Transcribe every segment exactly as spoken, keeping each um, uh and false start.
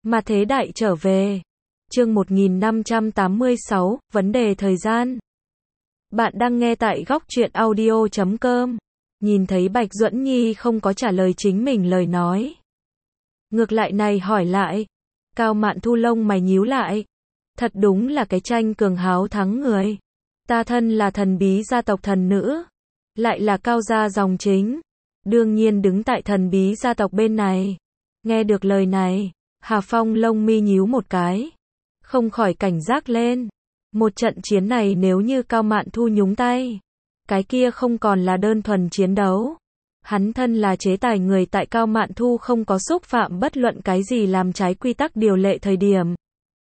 Mà thế đại trở về. Chương một nghìn năm trăm tám mươi sáu, vấn đề thời gian. Bạn đang nghe tại góc truyện audio chấm com. Nhìn thấy Bạch Duẫn Nhi không có trả lời chính mình lời nói. Ngược lại này hỏi lại. Cao Mạn Thu lông mày nhíu lại. Thật đúng là cái tranh cường háo thắng người. Ta thân là thần bí gia tộc thần nữ. Lại là cao gia dòng chính. Đương nhiên đứng tại thần bí gia tộc bên này. Nghe được lời này, Hà Phong lông mi nhíu một cái. Không khỏi cảnh giác lên. Một trận chiến này nếu như Cao Mạn Thu nhúng tay, cái kia không còn là đơn thuần chiến đấu. Hắn thân là chế tài người tại Cao Mạn Thu không có xúc phạm bất luận cái gì làm trái quy tắc điều lệ thời điểm.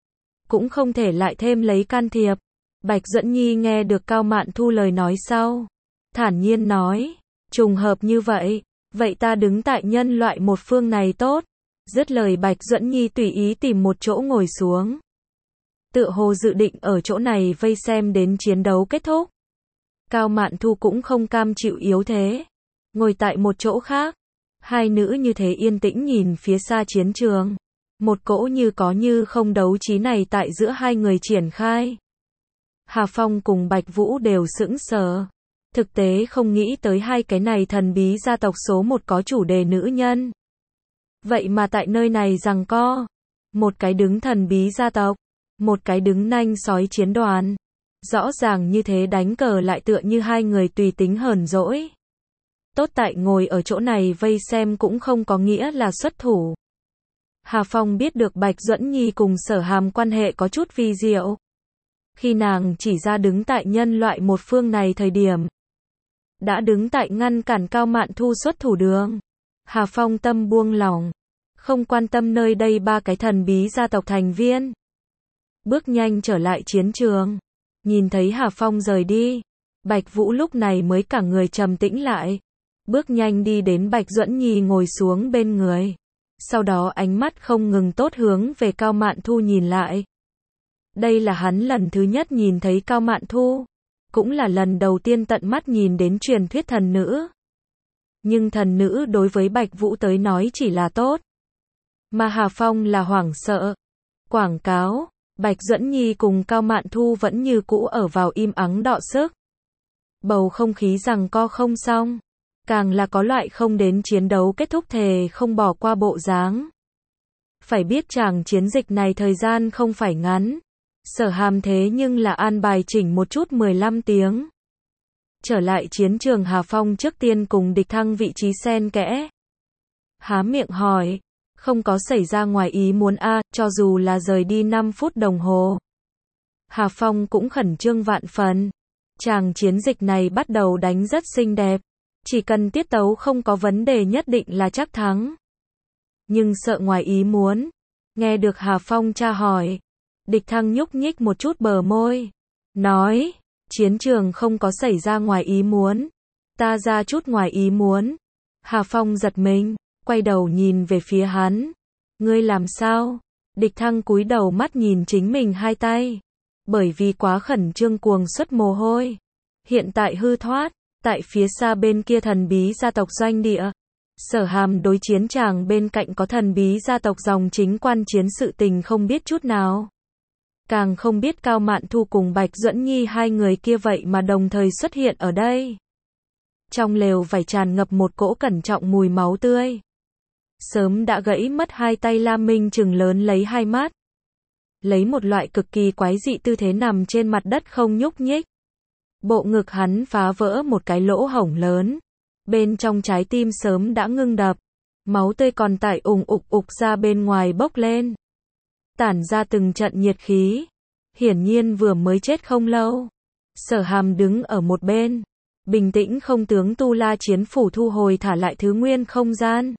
Cũng không thể lại thêm lấy can thiệp. Bạch Duẫn Nhi nghe được Cao Mạn Thu lời nói sau. Thản nhiên nói. Trùng hợp như vậy. Vậy ta đứng tại nhân loại một phương này tốt. Dứt lời Bạch Duẫn Nhi tùy ý tìm một chỗ ngồi xuống. Tựa hồ dự định ở chỗ này vây xem đến chiến đấu kết thúc. Cao Mạn Thu cũng không cam chịu yếu thế. Ngồi tại một chỗ khác. Hai nữ như thế yên tĩnh nhìn phía xa chiến trường. Một cỗ như có như không đấu trí này tại giữa hai người triển khai. Hà Phong cùng Bạch Vũ đều sững sờ. Thực tế không nghĩ tới hai cái này thần bí gia tộc số một có chủ đề nữ nhân. Vậy mà tại nơi này giằng co. Một cái đứng thần bí gia tộc. Một cái đứng nanh sói chiến đoàn. Rõ ràng như thế đánh cờ lại tựa như hai người tùy tính hờn dỗi. Tốt tại ngồi ở chỗ này vây xem cũng không có nghĩa là xuất thủ. Hà Phong biết được Bạch Duẫn Nhi cùng Sở Hàm quan hệ có chút vi diệu. Khi nàng chỉ ra đứng tại nhân loại một phương này thời điểm. Đã đứng tại ngăn cản Cao Mạn Thu xuất thủ đường. Hà Phong tâm buông lỏng. Không quan tâm nơi đây ba cái thần bí gia tộc thành viên. Bước nhanh trở lại chiến trường. Nhìn thấy Hà Phong rời đi. Bạch Vũ lúc này mới cả người trầm tĩnh lại. Bước nhanh đi đến Bạch Duẫn Nhi ngồi xuống bên người. Sau đó ánh mắt không ngừng tốt hướng về Cao Mạn Thu nhìn lại. Đây là hắn lần thứ nhất nhìn thấy Cao Mạn Thu. Cũng là lần đầu tiên tận mắt nhìn đến truyền thuyết thần nữ. Nhưng thần nữ đối với Bạch Vũ tới nói chỉ là tốt. Mà Hà Phong là hoảng sợ. Quảng cáo, Bạch Duẫn Nhi cùng Cao Mạn Thu vẫn như cũ ở vào im ắng đọ sức. Bầu không khí giằng co không xong. Càng là có loại không đến chiến đấu kết thúc thề không bỏ qua bộ dáng. Phải biết chàng chiến dịch này thời gian không phải ngắn. Sở Hàm thế nhưng là an bài chỉnh một chút mười lăm tiếng. Trở lại chiến trường Hà Phong trước tiên cùng Địch Thăng vị trí xen kẽ. Há miệng hỏi. Không có xảy ra ngoài ý muốn a à, cho dù là rời đi năm phút đồng hồ. Hà Phong cũng khẩn trương vạn phần. Chàng chiến dịch này bắt đầu đánh rất xinh đẹp. Chỉ cần tiết tấu không có vấn đề nhất định là chắc thắng. Nhưng sợ ngoài ý muốn. Nghe được Hà Phong tra hỏi. Địch Thăng nhúc nhích một chút bờ môi. Nói, chiến trường không có xảy ra ngoài ý muốn. Ta ra chút ngoài ý muốn. Hà Phong giật mình, quay đầu nhìn về phía hắn. Ngươi làm sao? Địch Thăng cúi đầu mắt nhìn chính mình hai tay. Bởi vì quá khẩn trương cuồng xuất mồ hôi. Hiện tại hư thoát. Tại phía xa bên kia thần bí gia tộc doanh địa. Sở Hàm đối chiến tràng bên cạnh có thần bí gia tộc dòng chính quan chiến sự tình không biết chút nào. Càng không biết Cao Mạn Thu cùng Bạch Duẫn Nhi hai người kia vậy mà đồng thời xuất hiện ở đây. Trong lều vải tràn ngập một cỗ cẩn trọng mùi máu tươi. Sớm đã gãy mất hai tay Lam Minh trừng lớn lấy hai mắt. Lấy một loại cực kỳ quái dị tư thế nằm trên mặt đất không nhúc nhích. Bộ ngực hắn phá vỡ một cái lỗ hổng lớn. Bên trong trái tim sớm đã ngưng đập. Máu tươi còn tại ùng ục ục ra bên ngoài bốc lên. Tản ra từng trận nhiệt khí. Hiển nhiên vừa mới chết không lâu. Sở Hàm đứng ở một bên. Bình tĩnh không tướng Tu La Chiến Phủ thu hồi thả lại thứ nguyên không gian.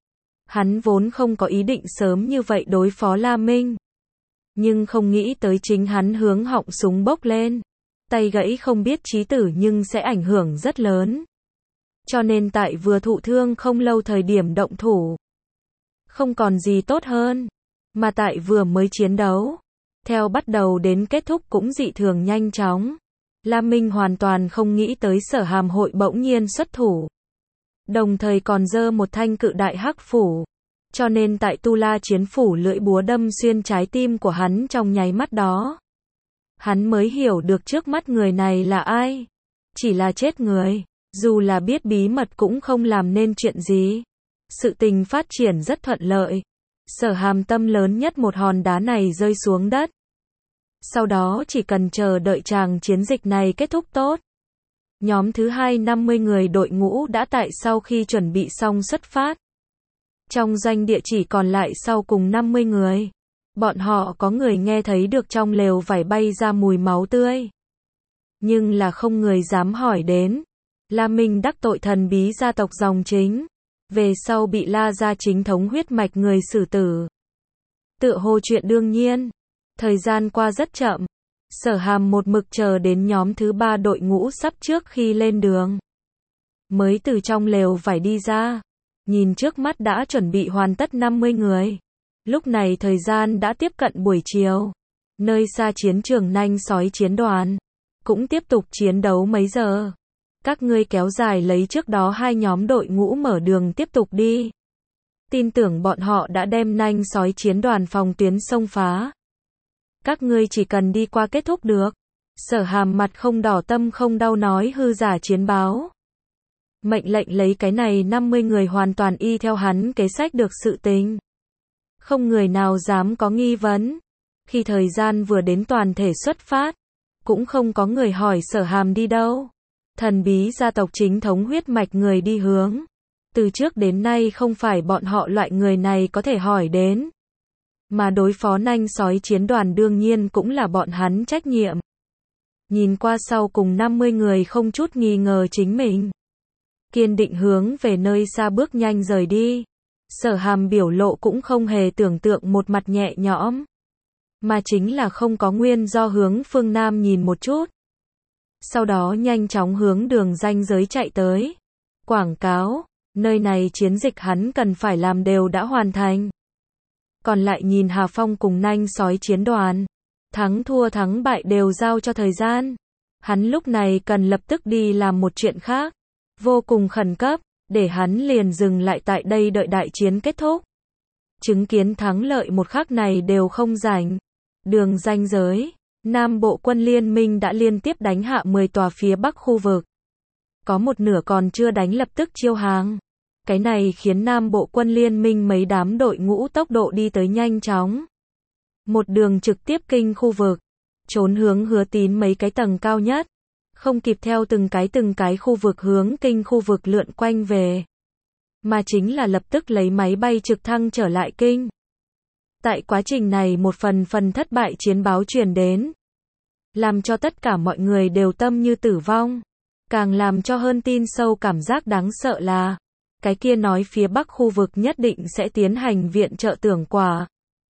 Hắn vốn không có ý định sớm như vậy đối phó La Minh. Nhưng không nghĩ tới chính hắn hướng họng súng bốc lên. Tay gãy không biết chí tử nhưng sẽ ảnh hưởng rất lớn. Cho nên tại vừa thụ thương không lâu thời điểm động thủ. Không còn gì tốt hơn. Mà tại vừa mới chiến đấu. Theo bắt đầu đến kết thúc cũng dị thường nhanh chóng. Lam Minh hoàn toàn không nghĩ tới Sở Hàm hội bỗng nhiên xuất thủ. Đồng thời còn giơ một thanh cự đại hắc phủ. Cho nên tại Tu La Chiến Phủ lưỡi búa đâm xuyên trái tim của hắn trong nháy mắt đó. Hắn mới hiểu được trước mắt người này là ai. Chỉ là chết người. Dù là biết bí mật cũng không làm nên chuyện gì. Sự tình phát triển rất thuận lợi. Sở Hàm tâm lớn nhất một hòn đá này rơi xuống đất. Sau đó chỉ cần chờ đợi tràng chiến dịch này kết thúc tốt. Nhóm thứ hai năm mươi người đội ngũ đã tại sau khi chuẩn bị xong xuất phát. Trong doanh địa chỉ còn lại sau cùng năm mươi người. Bọn họ có người nghe thấy được trong lều vải bay ra mùi máu tươi. Nhưng là không người dám hỏi đến. La Minh đắc tội thần bí gia tộc dòng chính. Về sau bị La gia chính thống huyết mạch người xử tử. Tựa hồ chuyện đương nhiên. Thời gian qua rất chậm. Sở Hàm một mực chờ đến nhóm thứ ba đội ngũ sắp trước khi lên đường. Mới từ trong lều vải đi ra. Nhìn trước mắt đã chuẩn bị hoàn tất năm mươi người. Lúc này thời gian đã tiếp cận buổi chiều. Nơi xa chiến trường nanh sói chiến đoàn. Cũng tiếp tục chiến đấu mấy giờ. Các ngươi kéo dài lấy trước đó hai nhóm đội ngũ mở đường tiếp tục đi. Tin tưởng bọn họ đã đem nanh sói chiến đoàn phòng tuyến xông phá. Các ngươi chỉ cần đi qua kết thúc được. Sở Hàm mặt không đỏ tâm không đau nói hư giả chiến báo. Mệnh lệnh lấy cái này năm mươi người hoàn toàn y theo hắn kế sách được sự tình. Không người nào dám có nghi vấn. Khi thời gian vừa đến toàn thể xuất phát. Cũng không có người hỏi Sở Hàm đi đâu. Thần bí gia tộc chính thống huyết mạch người đi hướng. Từ trước đến nay không phải bọn họ loại người này có thể hỏi đến. Mà đối phó nanh sói chiến đoàn đương nhiên cũng là bọn hắn trách nhiệm. Nhìn qua sau cùng năm mươi người không chút nghi ngờ chính mình. Kiên định hướng về nơi xa bước nhanh rời đi. Sở Hàm biểu lộ cũng không hề tưởng tượng một mặt nhẹ nhõm. Mà chính là không có nguyên do hướng phương Nam nhìn một chút. Sau đó nhanh chóng hướng đường ranh giới chạy tới. Quảng cáo, nơi này chiến dịch hắn cần phải làm đều đã hoàn thành. Còn lại nhìn Hà Phong cùng nanh sói chiến đoàn. Thắng thua thắng bại đều giao cho thời gian. Hắn lúc này cần lập tức đi làm một chuyện khác. Vô cùng khẩn cấp, để hắn liền dừng lại tại đây đợi đại chiến kết thúc. Chứng kiến thắng lợi một khắc này đều không rảnh. Đường ranh giới, Nam Bộ quân liên minh đã liên tiếp đánh hạ mười tòa phía bắc khu vực. Có một nửa còn chưa đánh lập tức chiêu hàng. Cái này khiến Nam Bộ quân liên minh mấy đám đội ngũ tốc độ đi tới nhanh chóng. Một đường trực tiếp kinh khu vực. Trốn hướng Hứa Tín mấy cái tầng cao nhất. Không kịp theo từng cái từng cái khu vực hướng kinh khu vực lượn quanh về. Mà chính là lập tức lấy máy bay trực thăng trở lại kinh. Tại quá trình này một phần phần thất bại chiến báo truyền đến. Làm cho tất cả mọi người đều tâm như tử vong. Càng làm cho hơn tin sâu cảm giác đáng sợ là. Cái kia nói phía bắc khu vực nhất định sẽ tiến hành viện trợ tưởng quả.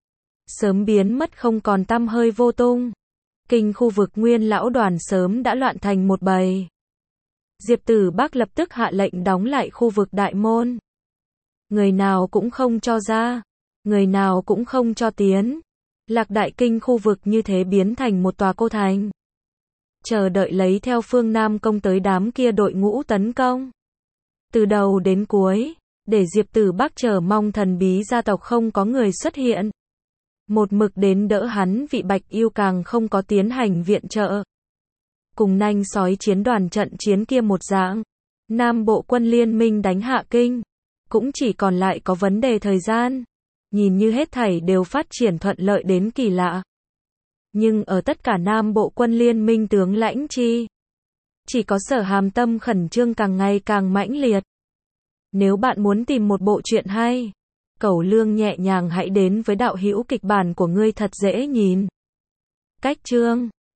Sớm biến mất không còn tăm hơi vô tung. Kinh khu vực nguyên lão đoàn sớm đã loạn thành một bầy. Diệp Tử Bắc lập tức hạ lệnh đóng lại khu vực đại môn. Người nào cũng không cho ra. Người nào cũng không cho tiến. Lạc Đại Kinh khu vực như thế biến thành một tòa cô thành. Chờ đợi lấy theo phương Nam công tới đám kia đội ngũ tấn công. Từ đầu đến cuối, để Diệp Tử Bắc chờ mong thần bí gia tộc không có người xuất hiện. Một mực đến đỡ hắn vị Bạch Yêu càng không có tiến hành viện trợ. Cùng nanh sói chiến đoàn trận chiến kia một dạng. Nam Bộ quân liên minh đánh hạ kinh. Cũng chỉ còn lại có vấn đề thời gian. Nhìn như hết thảy đều phát triển thuận lợi đến kỳ lạ. Nhưng ở tất cả Nam Bộ quân liên minh tướng lãnh chi. Chỉ có Sở Hàm tâm khẩn trương càng ngày càng mãnh liệt. Nếu bạn muốn tìm một bộ truyện hay. Cẩu Lương nhẹ nhàng hãy đến với đạo hữu kịch bản của ngươi thật dễ nhìn. Cách chương